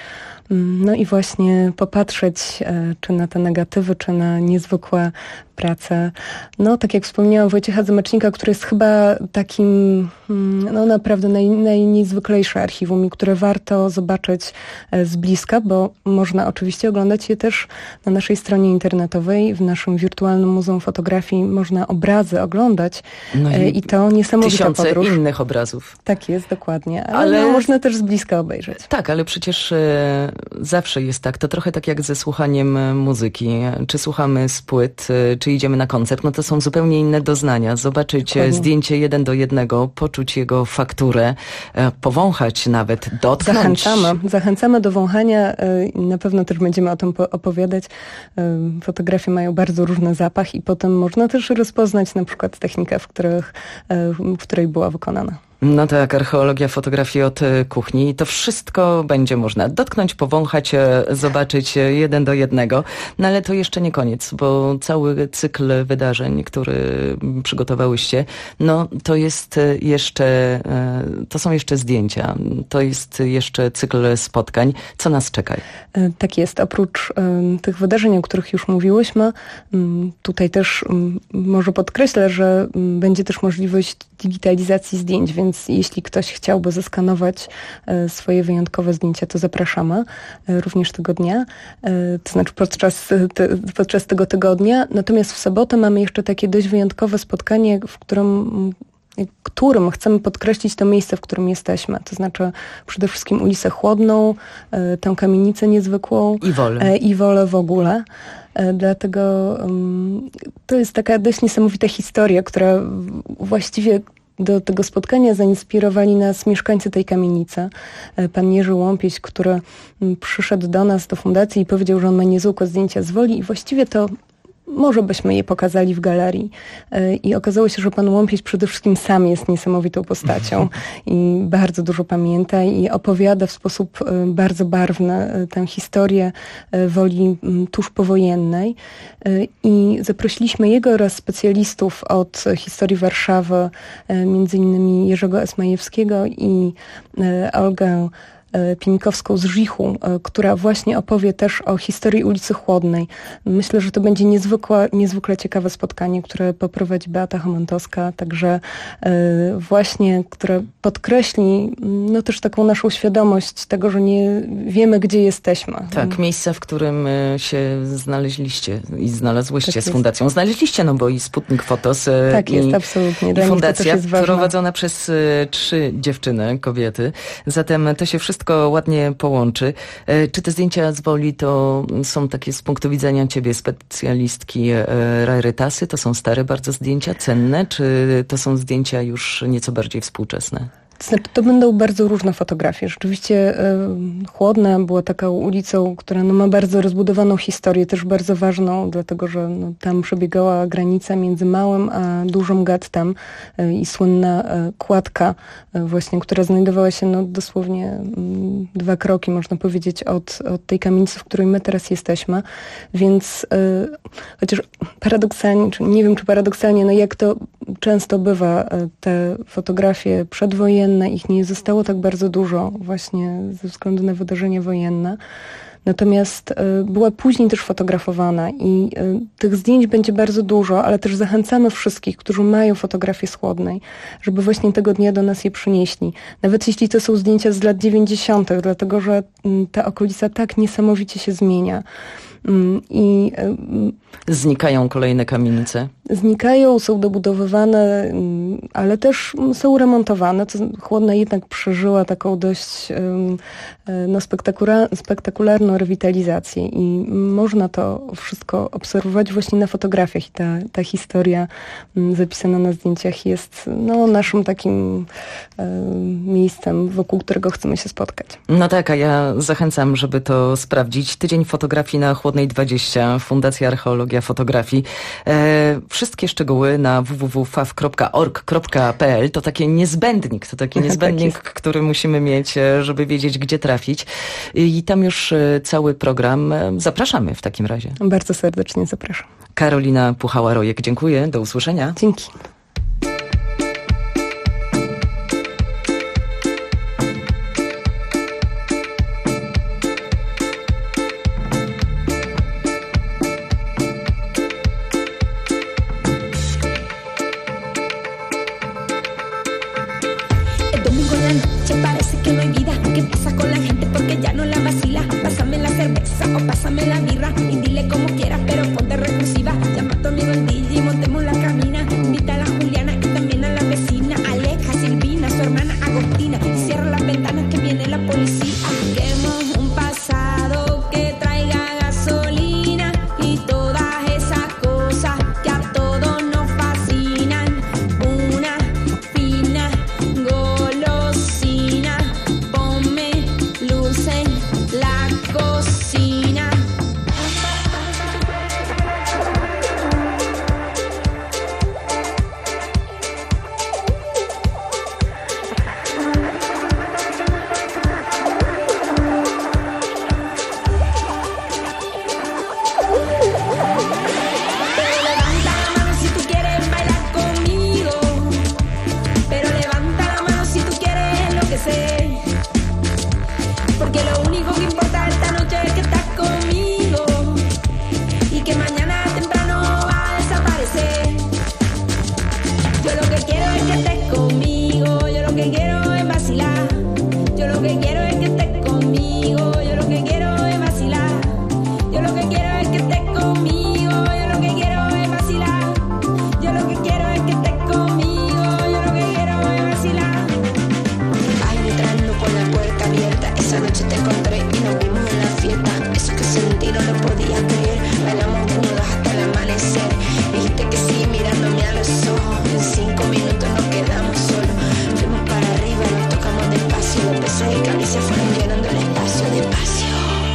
No i właśnie popatrzeć czy na te negatywy, czy na niezwykłe prace. No, tak jak wspomniałam, Wojciecha Zemecznika, który jest chyba takim no naprawdę najniezwyklejsze archiwum i które warto zobaczyć z bliska, bo można oczywiście oglądać je też na naszej stronie internetowej, w naszym wirtualnym Muzeum Fotografii można obrazy oglądać i to niesamowita podróż.
Tysiące innych obrazów.
Tak jest, dokładnie. Ale można też z bliska obejrzeć.
Tak, ale przecież zawsze jest tak. To trochę tak jak ze słuchaniem muzyki. Czy słuchamy z płyt, czy idziemy na koncert, no to są zupełnie inne doznania. Zobaczyć zdjęcie 1:1, poczuć jego fakturę, powąchać nawet, dotknąć.
Zachęcamy do wąchania. Na pewno też będziemy o tym opowiadać. Fotografie mają bardzo różny zapach i potem można też rozpoznać na przykład technikę, w której była wykonana.
No tak, archeologia fotografii od kuchni. To wszystko będzie można dotknąć, powąchać, zobaczyć 1:1. No ale to jeszcze nie koniec, bo cały cykl wydarzeń, który przygotowałyście, no to jest jeszcze, to są jeszcze zdjęcia, to jest jeszcze cykl spotkań. Co nas czeka?
Tak jest. Oprócz tych wydarzeń, o których już mówiłyśmy, tutaj też może podkreślę, że będzie też możliwość digitalizacji zdjęć, więc jeśli ktoś chciałby zeskanować swoje wyjątkowe zdjęcia, to zapraszamy również tego dnia, to znaczy podczas tego tygodnia. Natomiast w sobotę mamy jeszcze takie dość wyjątkowe spotkanie, w którym chcemy podkreślić to miejsce, w którym jesteśmy. To znaczy przede wszystkim ulicę Chłodną, tę kamienicę niezwykłą i Wolę w ogóle. Dlatego to jest taka dość niesamowita historia, która właściwie do tego spotkania zainspirowali nas mieszkańcy tej kamienicy. Pan Jerzy Łąpieś, który przyszedł do nas, do fundacji i powiedział, że on ma niezwykłe zdjęcia z Woli i właściwie to może byśmy je pokazali w galerii. I okazało się, że pan Łąpieś przede wszystkim sam jest niesamowitą postacią i bardzo dużo pamięta i opowiada w sposób bardzo barwny tę historię Woli tuż powojennej. I zaprosiliśmy jego oraz specjalistów od historii Warszawy, między innymi Jerzego Esmajewskiego i Olgę Pienikowską z Żichu, która właśnie opowie też o historii ulicy Chłodnej. Myślę, że to będzie niezwykle ciekawe spotkanie, które poprowadzi Beata Chomantowska, także właśnie, które podkreśli no też taką naszą świadomość tego, że nie wiemy, gdzie jesteśmy.
Tak, miejsce, w którym się znaleźliście i znalazłyście z fundacją. Znaleźliście, no bo i Sputnik Fotos
tak jest, absolutnie.
I fundacja prowadzona przez 3 dziewczyny, kobiety. Zatem to się wszystko ładnie połączy. Czy te zdjęcia z Woli to są takie z punktu widzenia ciebie, specjalistki, rarytasy? To są stare bardzo zdjęcia, cenne? Czy to są zdjęcia już nieco bardziej współczesne?
To znaczy, to będą bardzo różne fotografie. Rzeczywiście Chłodna była taką ulicą, która ma bardzo rozbudowaną historię, też bardzo ważną, dlatego że tam przebiegała granica między Małym a Dużym Gettem i słynna kładka właśnie, która znajdowała się dosłownie 2 kroki, można powiedzieć, od tej kamienicy, w której my teraz jesteśmy. Więc chociaż paradoksalnie, czy nie wiem czy paradoksalnie, jak to często bywa, te fotografie przedwojenne, ich nie zostało tak bardzo dużo właśnie ze względu na wydarzenia wojenne. Natomiast była później też fotografowana i tych zdjęć będzie bardzo dużo, ale też zachęcamy wszystkich, którzy mają fotografię z Chłodnej, żeby właśnie tego dnia do nas je przynieśli. Nawet jeśli to są zdjęcia z lat 90., dlatego że ta okolica tak niesamowicie się zmienia. I
znikają kolejne kamienice?
Znikają, są dobudowywane, ale też są remontowane. Chłodna jednak przeżyła taką dość spektakularną rewitalizację i można to wszystko obserwować właśnie na fotografiach i ta historia zapisana na zdjęciach jest naszym takim miejscem, wokół którego chcemy się spotkać.
No tak, a ja zachęcam, żeby to sprawdzić. Tydzień fotografii na Chłodnej 20, Fundacja Archeologia Fotografii. Wszystkie szczegóły na www.faw.org.pl. To taki niezbędnik, tak, który musimy mieć, żeby wiedzieć, gdzie trafić. I tam już cały program. Zapraszamy w takim razie.
Bardzo serdecznie zapraszam.
Karolina Puchała-Rojek, dziękuję. Do usłyszenia.
Dzięki.
parece que no hay vida. ¿Qué pasa con la gente? Porque ya no la vacila. Pásame la cerveza o pásame la birra y dile como quieras, pero ponte recursiva. Llama a tu amigo el DJ y montemos la cabina. Invita a la Juliana y también a la vecina Aleja, Silvina, su hermana Agostina. Y cierra las ventanas que viene la policía. Queremos un pasado que traiga gasolina y todas esas cosas que a todos nos fascinan. Una fina golosina, ponme luz en la cocina. Pero levanta la mano si tú quieres bailar conmigo. Pero levanta la mano si tú quieres enloquecer. Porque lo único que importa esta noche es que estás conmigo y que mañana temprano va a desaparecer. Yo lo que quiero es que estés conmigo. Yo lo que quiero es vacilar. Yo lo que quiero es que estés conmigo. Yo lo que quiero es vacilar. Yo lo que quiero es que estés conmigo. Yo lo que quiero es vacilar. Yo lo que quiero es que estés conmigo. Yo lo que quiero es vacilar. Vas entrando por la puerta abierta. Esa noche te encontré y nos vimos en la fiesta. Eso que sentí no lo podía creer. Bailamos juntos hasta el amanecer. Dijiste que sí mirándome a los ojos. En 5 minutos nos quedamos solos. Fuimos para arriba, nos tocamos despacio. Los besos y caricias fueron llenando el espacio despacio.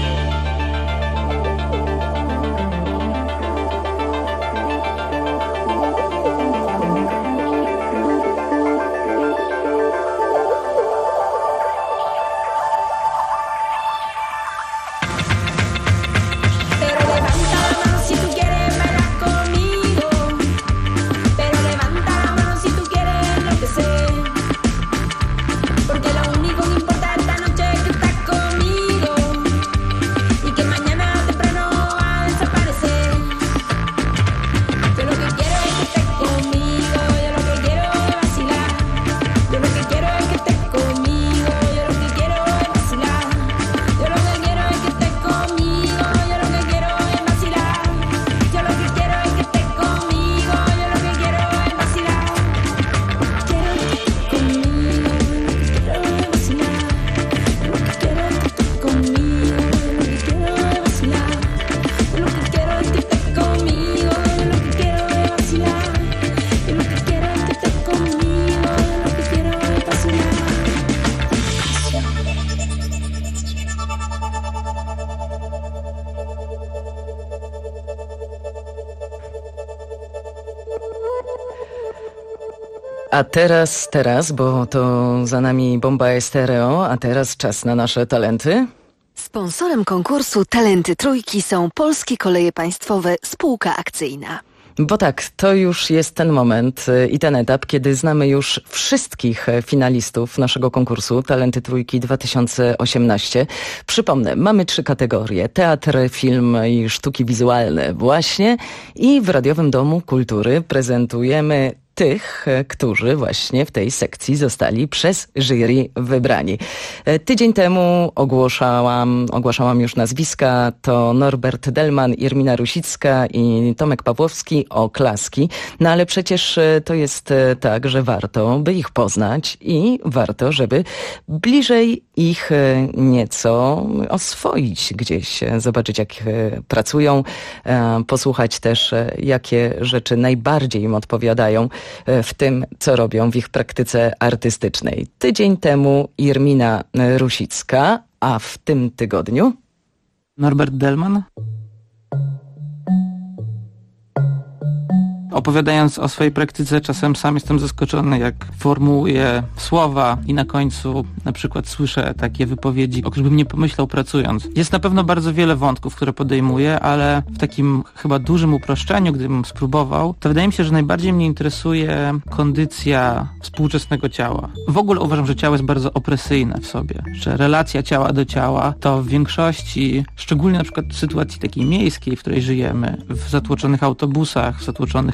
Pero levanta la mano si tú quieres bailar conmigo. Pero levanta la mano si tú quieres enloquecer. Porque lo único que importa esta noche es que estás conmigo y que mañana temprano va a desaparecer. Yo lo que quiero es que estés conmigo. Yo lo que quiero es vacilar. Yo lo que quiero es que estés conmigo. Yo lo que quiero es vacilar. Yo lo que quiero es que estés conmigo. Yo lo que quiero es vacilar. Yo lo que quiero es que estés conmigo. Yo lo que quiero es vacilar. Quiero que estés conmigo. Quiero vacilar. Lo que quiero es que estés conmigo. Lo que quiero es vacilar. Lo que quiero es que estés conmigo. Lo que quiero es vacilar. Lo que quiero es que estés conmigo. Lo que quiero es vacilar.
A teraz, bo to za nami Bomba Estéreo, a teraz czas na nasze talenty.
Sponsorem konkursu Talenty Trójki są Polskie Koleje Państwowe Spółka Akcyjna.
Bo tak, to już jest ten moment i ten etap, kiedy znamy już wszystkich finalistów naszego konkursu Talenty Trójki 2018. Przypomnę, mamy 3 kategorie: teatr, film i sztuki wizualne właśnie, i w Radiowym Domu Kultury prezentujemy tych, którzy właśnie w tej sekcji zostali przez jury wybrani. Tydzień temu ogłaszałam już nazwiska. To Norbert Dellmann, Irmina Rusicka i Tomek Pawłowski, Oklaski. No ale przecież to jest tak, że warto, by ich poznać i warto, żeby bliżej ich nieco oswoić gdzieś, zobaczyć jak pracują, posłuchać też jakie rzeczy najbardziej im odpowiadają w tym, co robią w ich praktyce artystycznej. Tydzień temu Irmina Rusicka, a w tym tygodniu
Norbert Dellmann. Opowiadając o swojej praktyce, czasem sam jestem zaskoczony, jak formułuję słowa i na końcu na przykład słyszę takie wypowiedzi, o których bym nie pomyślał pracując. Jest na pewno bardzo wiele wątków, które podejmuję, ale w takim chyba dużym uproszczeniu, gdybym spróbował, to wydaje mi się, że najbardziej mnie interesuje kondycja współczesnego ciała. W ogóle uważam, że ciało jest bardzo opresyjne w sobie, że relacja ciała do ciała to w większości, szczególnie na przykład w sytuacji takiej miejskiej, w której żyjemy, w zatłoczonych autobusach, w zatłoczonych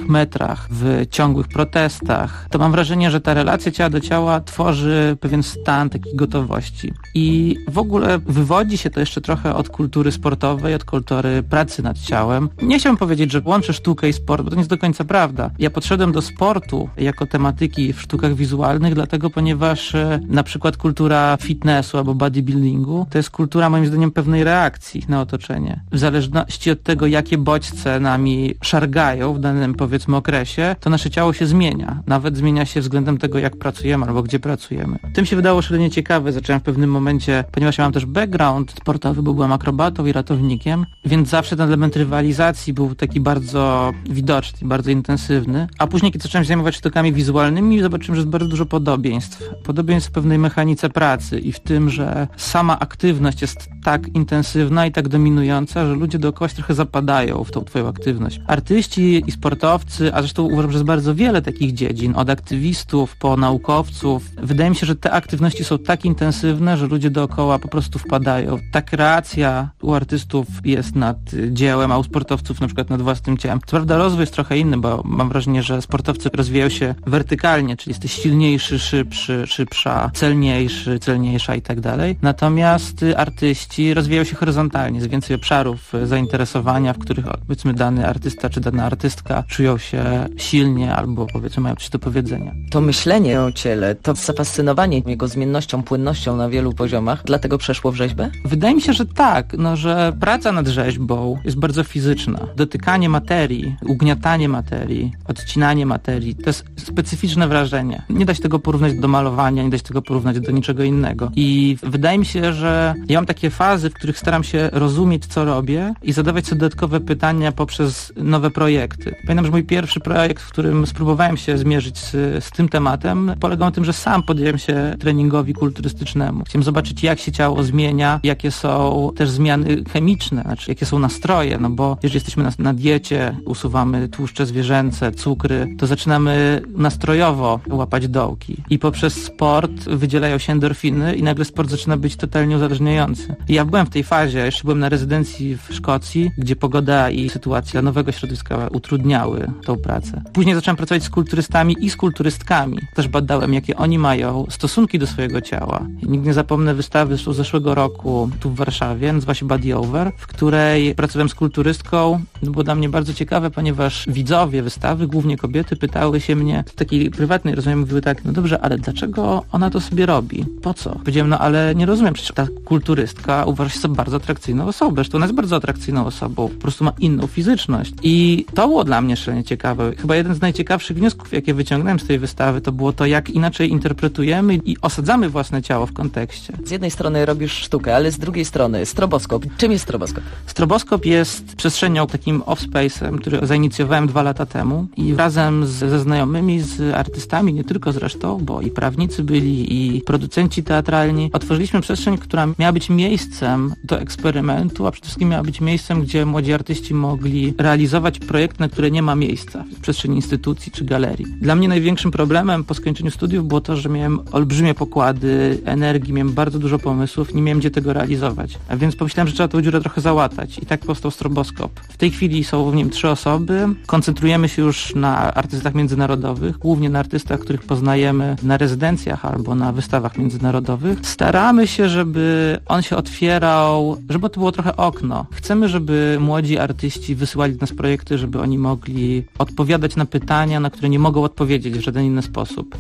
metrach, w ciągłych protestach, to mam wrażenie, że ta relacja ciała do ciała tworzy pewien stan takiej gotowości. I w ogóle wywodzi się to jeszcze trochę od kultury sportowej, od kultury pracy nad ciałem. Nie chciałbym powiedzieć, że łączę sztukę i sport, bo to nie jest do końca prawda. Ja podszedłem do sportu jako tematyki w sztukach wizualnych, dlatego ponieważ na przykład kultura fitnessu albo bodybuildingu to jest kultura moim zdaniem pewnej reakcji na otoczenie. W zależności od tego, jakie bodźce nami szargają w danym, powiedzmy, okresie, to nasze ciało się zmienia. Nawet zmienia się względem tego, jak pracujemy albo gdzie pracujemy. Tym się wydało szalenie ciekawe. Zacząłem w pewnym momencie, ponieważ ja mam też background sportowy, bo byłem akrobatą i ratownikiem, więc zawsze ten element rywalizacji był taki bardzo widoczny, bardzo intensywny. A później, kiedy zacząłem się zajmować sztukami wizualnymi, zobaczyłem, że jest bardzo dużo podobieństw. Podobieństw w pewnej mechanice pracy i w tym, że sama aktywność jest tak intensywna i tak dominująca, że ludzie dookoła się trochę zapadają w tą twoją aktywność. Artyści i sportowcy, a zresztą uważam, że jest bardzo wiele takich dziedzin, od aktywistów po naukowców. Wydaje mi się, że te aktywności są tak intensywne, że ludzie dookoła po prostu wpadają. Ta kreacja u artystów jest nad dziełem, a u sportowców na przykład nad własnym ciałem. Co prawda rozwój jest trochę inny, bo mam wrażenie, że sportowcy rozwijają się wertykalnie, czyli jesteś silniejszy, szybszy, szybsza, celniejsza i tak dalej. Natomiast artyści rozwijają się horyzontalnie, jest więcej obszarów zainteresowania, w których, powiedzmy, dany artysta czy dana artystka czują się silnie albo, powiedzmy, mają coś do powiedzenia.
To myślenie o ciele, to zafascynowanie jego zmiennością, płynnością na wielu poziomach, dlatego przeszło w rzeźbę?
Wydaje mi się, że tak, że praca nad rzeźbą jest bardzo fizyczna. Dotykanie materii, ugniatanie materii, odcinanie materii, to jest specyficzne wrażenie. Nie da się tego porównać do malowania, nie da się tego porównać do niczego innego. I wydaje mi się, że ja mam takie fazy, w których staram się rozumieć, co robię i zadawać sobie dodatkowe pytania poprzez nowe projekty. Pamiętam, że mój pierwszy projekt, w którym spróbowałem się zmierzyć z tym tematem, polegał na tym, że sam podjąłem się treningowi kulturystycznemu. Chciałem zobaczyć, jak się ciało zmienia, jakie są też zmiany chemiczne, znaczy jakie są nastroje, bo jeżeli jesteśmy na diecie, usuwamy tłuszcze zwierzęce, cukry, to zaczynamy nastrojowo łapać dołki. I poprzez sport wydzielają się endorfiny i nagle sport zaczyna być totalnie uzależniający. I ja byłem w tej fazie, jeszcze byłem na rezydencji w Szkocji, gdzie pogoda i sytuacja nowego środowiska utrudniały tą pracę. Później zacząłem pracować z kulturystami i z kulturystkami. Też badałem, jakie oni mają stosunki do swojego ciała. I nigdy nie zapomnę wystawy z zeszłego roku tu w Warszawie, nazywa się Body Over, w której pracowałem z kulturystką. To było dla mnie bardzo ciekawe, ponieważ widzowie wystawy, głównie kobiety, pytały się mnie w takiej prywatnej rozmowie, mówiły tak, no dobrze, ale dlaczego ona to sobie robi? Po co? Powiedziałem, ale nie rozumiem, przecież ta kulturystka uważa się za bardzo atrakcyjną osobą, zresztą ona jest bardzo atrakcyjną osobą, po prostu ma inną fizyczność. I to było dla mnie szalenie ciekawe. Chyba jeden z najciekawszych wniosków, jakie wyciągnąłem z tej wystawy, to było to, jak inaczej interpretujemy i osadzamy własne ciało w kontekście.
Z jednej strony robisz sztukę, ale z drugiej strony stroboskop. Czym jest stroboskop?
Stroboskop jest przestrzenią, takim off-space'em, który zainicjowałem 2 lata temu i razem ze znajomymi, z artystami, nie tylko zresztą, bo i prawnicy byli, i producenci teatralni, otworzyliśmy przestrzeń, która miała być miejscem do eksperymentu, a przede wszystkim miała być miejscem, gdzie młodzi artyści mogli realizować projekt, na które nie ma miejsca w przestrzeni instytucji czy galerii. Dla mnie największym problemem po skończeniu studiów było to, że miałem olbrzymie pokłady energii, miałem bardzo dużo pomysłów, nie miałem gdzie tego realizować. A więc pomyślałem, że trzeba tę dziurę trochę załatać i tak powstał Stroboskop. W tej chwili są w nim 3 osoby. Koncentrujemy się już na artystach międzynarodowych, głównie na artystach, których poznajemy na rezydencjach albo na wystawach międzynarodowych. Staramy się, żeby on się otwierał, żeby to było trochę okno. Chcemy, żeby młodzi artyści wysyłali do nas projekty, żeby oni mogli odpowiadać na pytania, na które nie mogą odpowiedzieć w żaden inny sposób.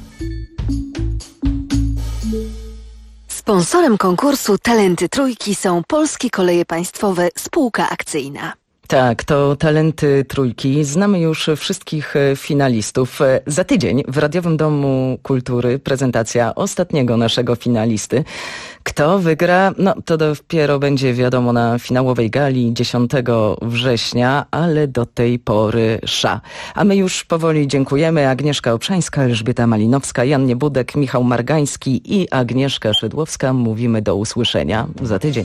Sponsorem konkursu Talenty Trójki są Polskie Koleje Państwowe Spółka Akcyjna.
Tak, to Talenty Trójki. Znamy już wszystkich finalistów. Za tydzień w Radiowym Domu Kultury prezentacja ostatniego naszego finalisty. Kto wygra? No to dopiero będzie wiadomo na finałowej gali 10 września, ale do tej pory sza. A my już powoli dziękujemy. Agnieszka Obszańska, Elżbieta Malinowska, Jan Niebudek, Michał Margański i Agnieszka Szydłowska. Mówimy do usłyszenia za tydzień.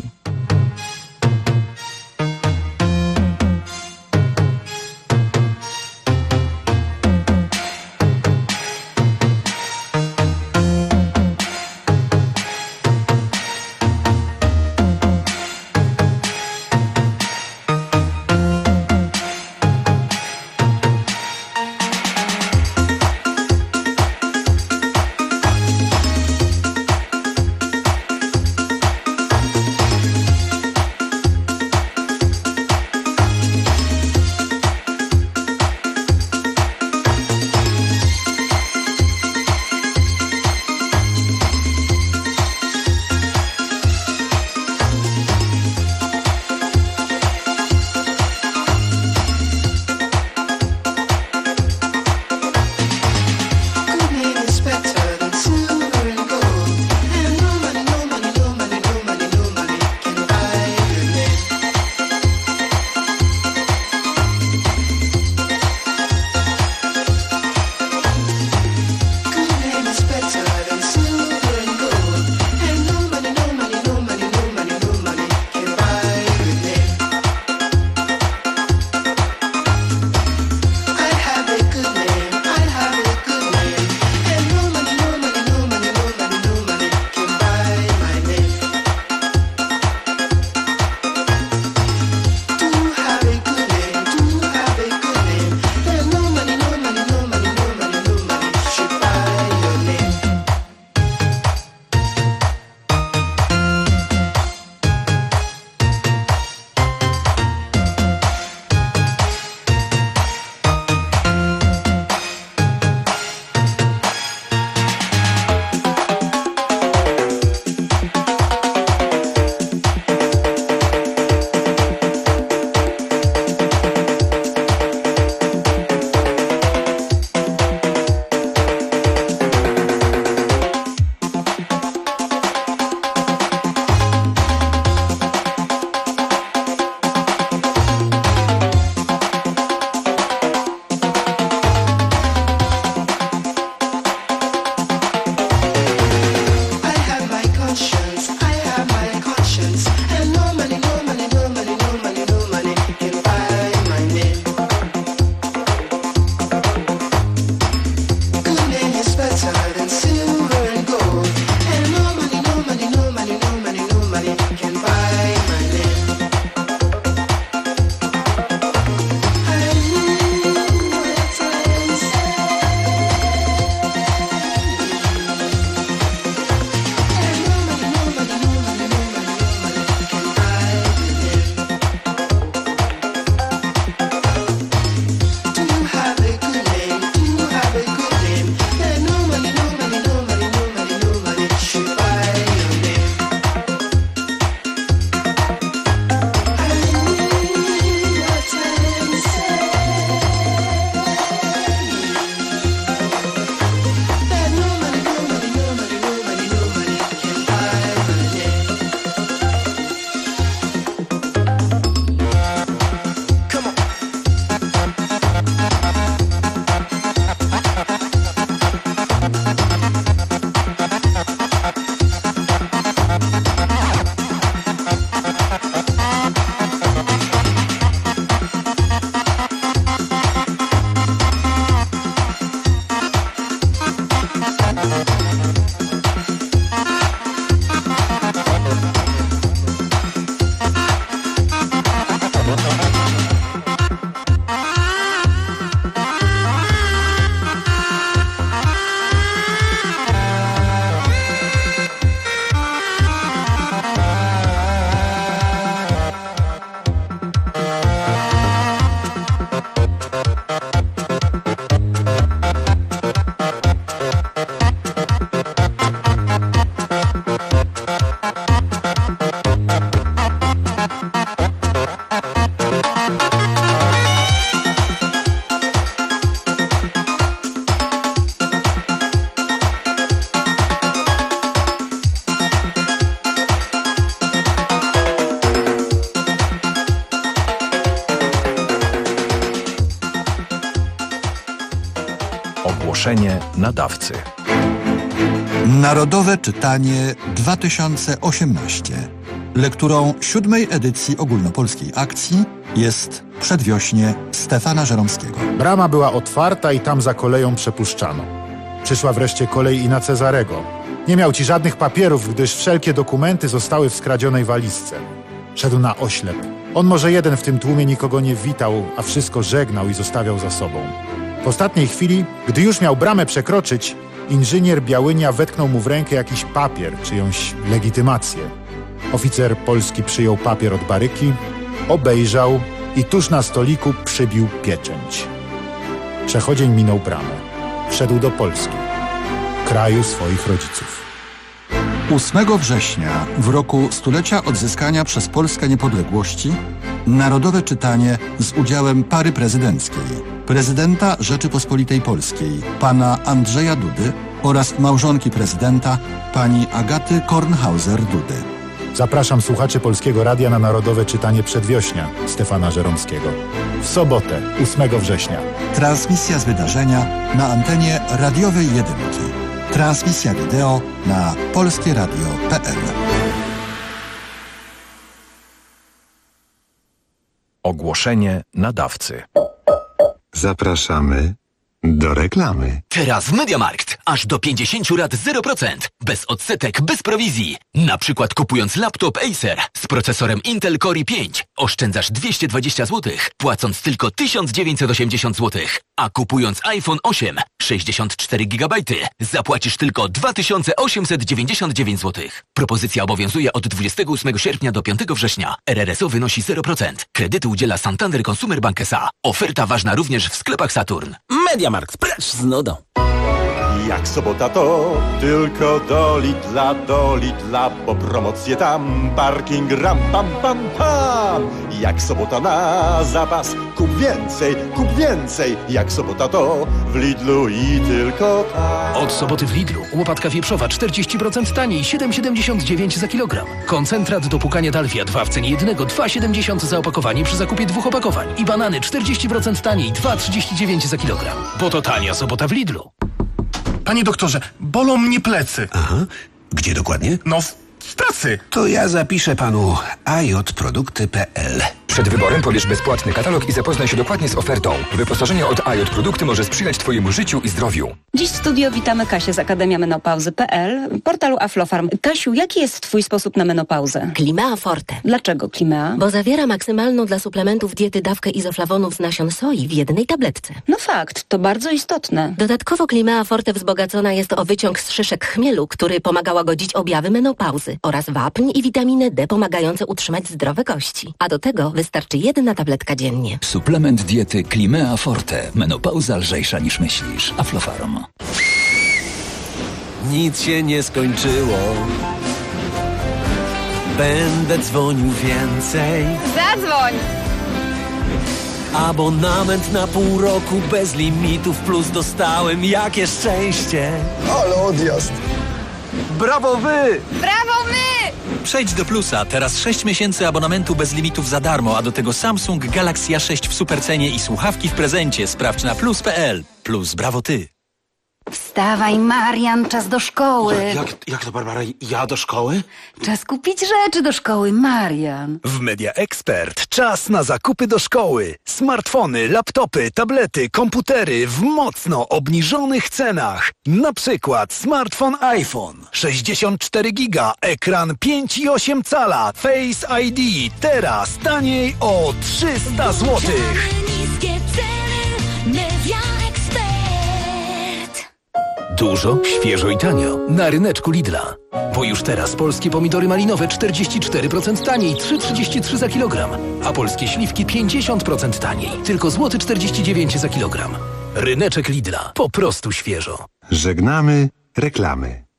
Ogłoszenie nadawcy.
Narodowe Czytanie 2018. Lekturą 7. edycji ogólnopolskiej akcji jest Przedwiośnie Stefana Żeromskiego.
Brama była otwarta i tam za koleją przepuszczano. Przyszła wreszcie kolej i na Cezarego. Nie miał ci żadnych papierów, gdyż wszelkie dokumenty zostały w skradzionej walizce. Szedł na oślep. On może jeden w tym tłumie nikogo nie witał, a wszystko żegnał i zostawiał za sobą. W ostatniej chwili, gdy już miał bramę przekroczyć, inżynier Białynia wetknął mu w rękę jakiś papier, czyjąś legitymację. Oficer polski przyjął papier od baryki, obejrzał i tuż na stoliku przybił pieczęć. Przechodzień minął bramę. Wszedł do Polski, kraju swoich rodziców.
8 września, w roku stulecia odzyskania przez Polskę niepodległości, Narodowe Czytanie z udziałem pary prezydenckiej, prezydenta Rzeczypospolitej Polskiej, pana Andrzeja Dudy oraz małżonki prezydenta, pani Agaty Kornhauser-Dudy.
Zapraszam słuchaczy Polskiego Radia na Narodowe Czytanie Przedwiośnia Stefana Żeromskiego. W sobotę, 8 września.
Transmisja z wydarzenia na antenie radiowej Jedynki. Transmisja wideo na polskieradio.pl.
Ogłoszenie nadawcy.
Zapraszamy do reklamy.
Teraz w MediaMarkt aż do 50 lat 0%. Bez odsetek, bez prowizji. Na przykład kupując laptop Acer z procesorem Intel Core i5 oszczędzasz 220 zł, płacąc tylko 1980 zł. A kupując iPhone 8 64 GB zapłacisz tylko 2899 zł. Propozycja obowiązuje od 28 sierpnia do 5 września. RRSO wynosi 0%. Kredytu udziela Santander Consumer Bank S.A. Oferta ważna również w sklepach Saturn.
MediaMarkt, precz z nudą.
Jak sobota to tylko do Lidla, bo promocje tam, parking ram, pam, pam, pam. Jak sobota na zapas, kup więcej, jak sobota to w Lidlu i tylko tam.
Od soboty w Lidlu łopatka wieprzowa 40% taniej, 7,79 za kilogram. Koncentrat do płukania Dalvia 2 w cenie jednego, 2,70 za opakowanie przy zakupie 2 opakowań. I banany 40% taniej, 2,39 za kilogram. Bo to tania sobota w Lidlu.
Panie doktorze, bolą mnie plecy.
Aha. Gdzie dokładnie?
No, w pracy.
To ja zapiszę panu ajotprodukty.pl.
Przed wyborem pobierz bezpłatny katalog i zapoznaj się dokładnie z ofertą. Wyposażenie od AJ Produkty może sprzyjać Twojemu życiu i zdrowiu.
Dziś w studio witamy Kasię z Akademia Menopauzy.pl, portalu Aflofarm. Kasiu, jaki jest Twój sposób na menopauzę?
Climea Forte.
Dlaczego Climea?
Bo zawiera maksymalną dla suplementów diety dawkę izoflawonów z nasion soi w jednej tabletce.
No fakt, to bardzo istotne.
Dodatkowo Climea Forte wzbogacona jest o wyciąg z szyszek chmielu, który pomaga łagodzić objawy menopauzy oraz wapń i witaminę D pomagające utrzymać zdrowe kości. A do tego wystarczy 1 tabletka dziennie.
Suplement diety Climea Forte. Menopauza lżejsza niż myślisz. Aflofarm.
Nic się nie skończyło. Będę dzwonił więcej.
Zadzwoń!
Abonament na pół roku bez limitów plus dostałem. Jakie szczęście!
Ale odjazd!
Brawo wy!
Brawo my!
Przejdź do Plusa. Teraz 6 miesięcy abonamentu bez limitów za darmo, a do tego Samsung Galaxy A6 w supercenie i słuchawki w prezencie. Sprawdź na plus.pl. Plus, brawo ty!
Wstawaj, Marian, czas do szkoły.
Jak to, Barbara? Ja do szkoły?
Czas kupić rzeczy do szkoły, Marian.
W Media Expert czas na zakupy do szkoły. Smartfony, laptopy, tablety, komputery w mocno obniżonych cenach. Na przykład smartfon iPhone 64 giga, ekran 5,8 cala, Face ID. Teraz taniej o 300 zł.
Niskie ceny, Media Expert.
Dużo, świeżo i tanio. Na ryneczku Lidla. Bo już teraz polskie pomidory malinowe 44% taniej, 3,33 za kilogram. A polskie śliwki 50% taniej, tylko złoty 49 zł za kilogram. Ryneczek Lidla. Po prostu świeżo.
Żegnamy reklamy.